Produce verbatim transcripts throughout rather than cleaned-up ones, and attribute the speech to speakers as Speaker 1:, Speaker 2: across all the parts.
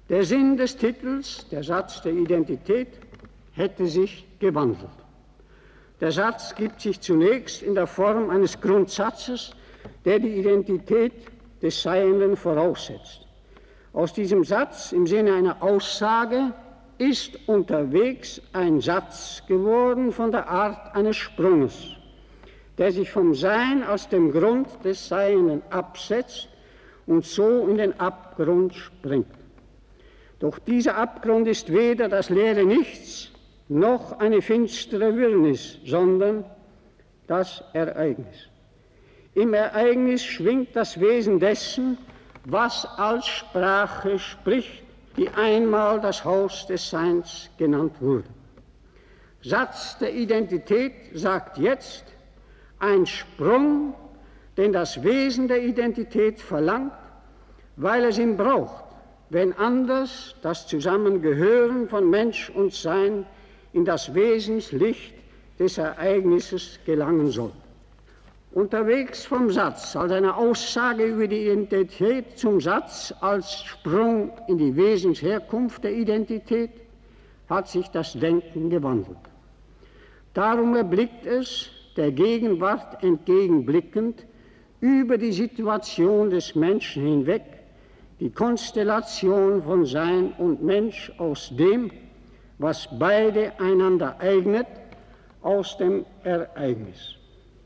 Speaker 1: Der Sinn des Titels, der Satz der Identität, hätte sich gewandelt. Der Satz gibt sich zunächst in der Form eines Grundsatzes, der die Identität des Seienden voraussetzt. Aus diesem Satz im Sinne einer Aussage ist unterwegs ein Satz geworden von der Art eines Sprunges, der sich vom Sein aus dem Grund des Seienden absetzt und so in den Abgrund springt. Doch dieser Abgrund ist weder das leere Nichts noch eine finstere Wirrnis, sondern das Ereignis. Im Ereignis schwingt das Wesen dessen, was als Sprache spricht, die einmal das Haus des Seins genannt wurde. Satz der Identität sagt jetzt, ein Sprung, den das Wesen der Identität verlangt, weil es ihn braucht, wenn anders das Zusammengehören von Mensch und Sein in das Wesenslicht des Ereignisses gelangen soll. Unterwegs vom Satz als eine Aussage über die Identität zum Satz als Sprung in die Wesensherkunft der Identität hat sich das Denken gewandelt. Darum erblickt es, der Gegenwart entgegenblickend, über die Situation des Menschen hinweg, die Konstellation von Sein und Mensch aus dem, was beide einander eignet, aus dem Ereignis.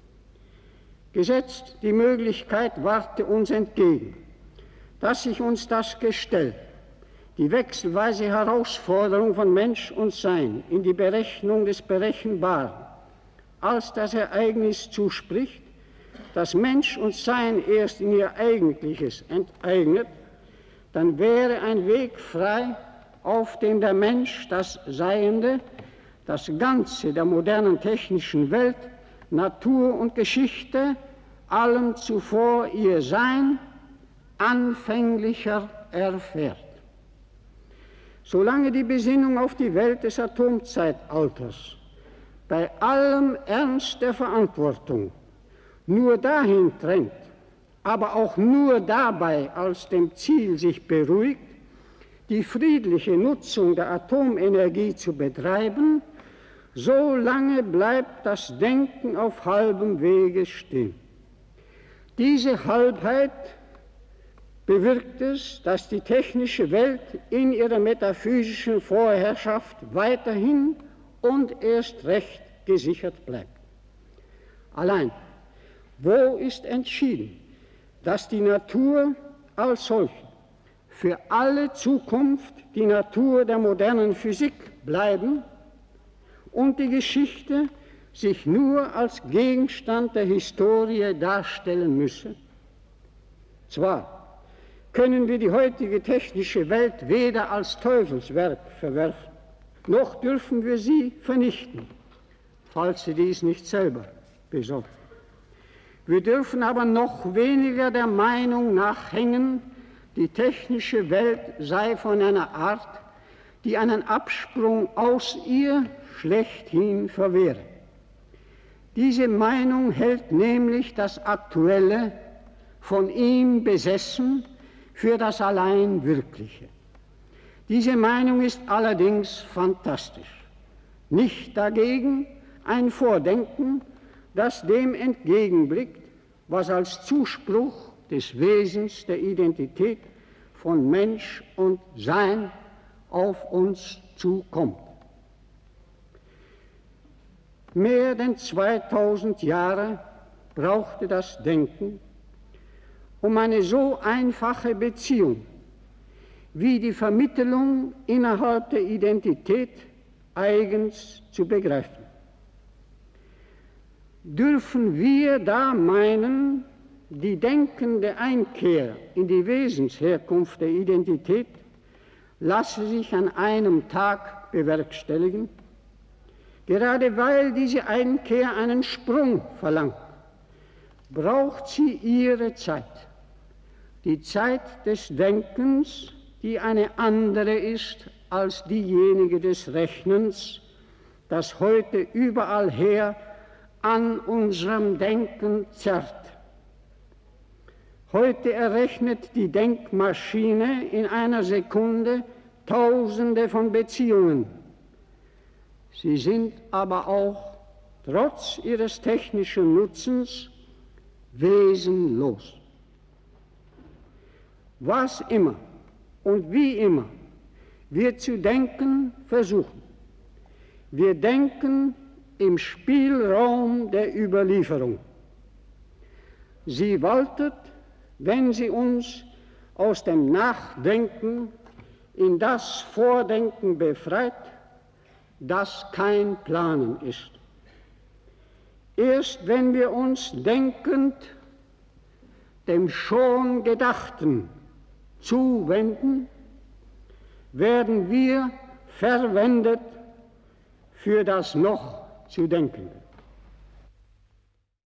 Speaker 1: Gesetzt die Möglichkeit warte uns entgegen, dass sich uns das Gestell, die wechselweise Herausforderung von Mensch und Sein in die Berechnung des Berechenbaren, als das Ereignis zuspricht, dass Mensch und Sein erst in ihr Eigentliches enteignet, dann wäre ein Weg frei, auf dem der Mensch das Seiende, das Ganze der modernen technischen Welt, Natur und Geschichte, allem zuvor ihr Sein, anfänglicher erfährt. Solange die Besinnung auf die Welt des Atomzeitalters bei allem Ernst der Verantwortung nur dahin drängt, aber auch nur dabei als dem Ziel sich beruhigt, die friedliche Nutzung der Atomenergie zu betreiben, so lange bleibt das Denken auf halbem Wege stehen. Diese Halbheit bewirkt es, dass die technische Welt in ihrer metaphysischen Vorherrschaft weiterhin und erst recht gesichert bleibt. Allein, wo ist entschieden, dass die Natur als solche für alle Zukunft die Natur der modernen Physik bleiben und die Geschichte sich nur als Gegenstand der Historie darstellen müsse? Zwar können wir die heutige technische Welt weder als Teufelswerk verwerfen, noch dürfen wir sie vernichten, falls sie dies nicht selber besorgt. Wir dürfen aber noch weniger der Meinung nachhängen, die technische Welt sei von einer Art, die einen Absprung aus ihr schlechthin verwehre. Diese Meinung hält nämlich das Aktuelle, von ihm besessen, für das allein Wirkliche. Diese Meinung ist allerdings fantastisch. Nicht dagegen ein Vordenken, das dem entgegenblickt, was als Zuspruch des Wesens der Identität von Mensch und Sein auf uns zukommt. Mehr denn zweitausend Jahre brauchte das Denken, um eine so einfache Beziehung wie die Vermittlung innerhalb der Identität eigens zu begreifen. Dürfen wir da meinen, die denkende Einkehr in die Wesensherkunft der Identität lasse sich an einem Tag bewerkstelligen? Gerade weil diese Einkehr einen Sprung verlangt, braucht sie ihre Zeit. Die Zeit des Denkens, die eine andere ist als diejenige des Rechnens, das heute überall her an unserem Denken zerrt. Heute errechnet die Denkmaschine in einer Sekunde Tausende von Beziehungen. Sie sind aber auch trotz ihres technischen Nutzens wesenlos. Was immer und wie immer wir zu denken versuchen, wir denken im Spielraum der Überlieferung. Sie waltet, wenn sie uns aus dem Nachdenken in das Vordenken befreit, das kein Planen ist. Erst wenn wir uns denkend dem schon Gedachten zuwenden, werden wir verwendet für das noch zu Denkende.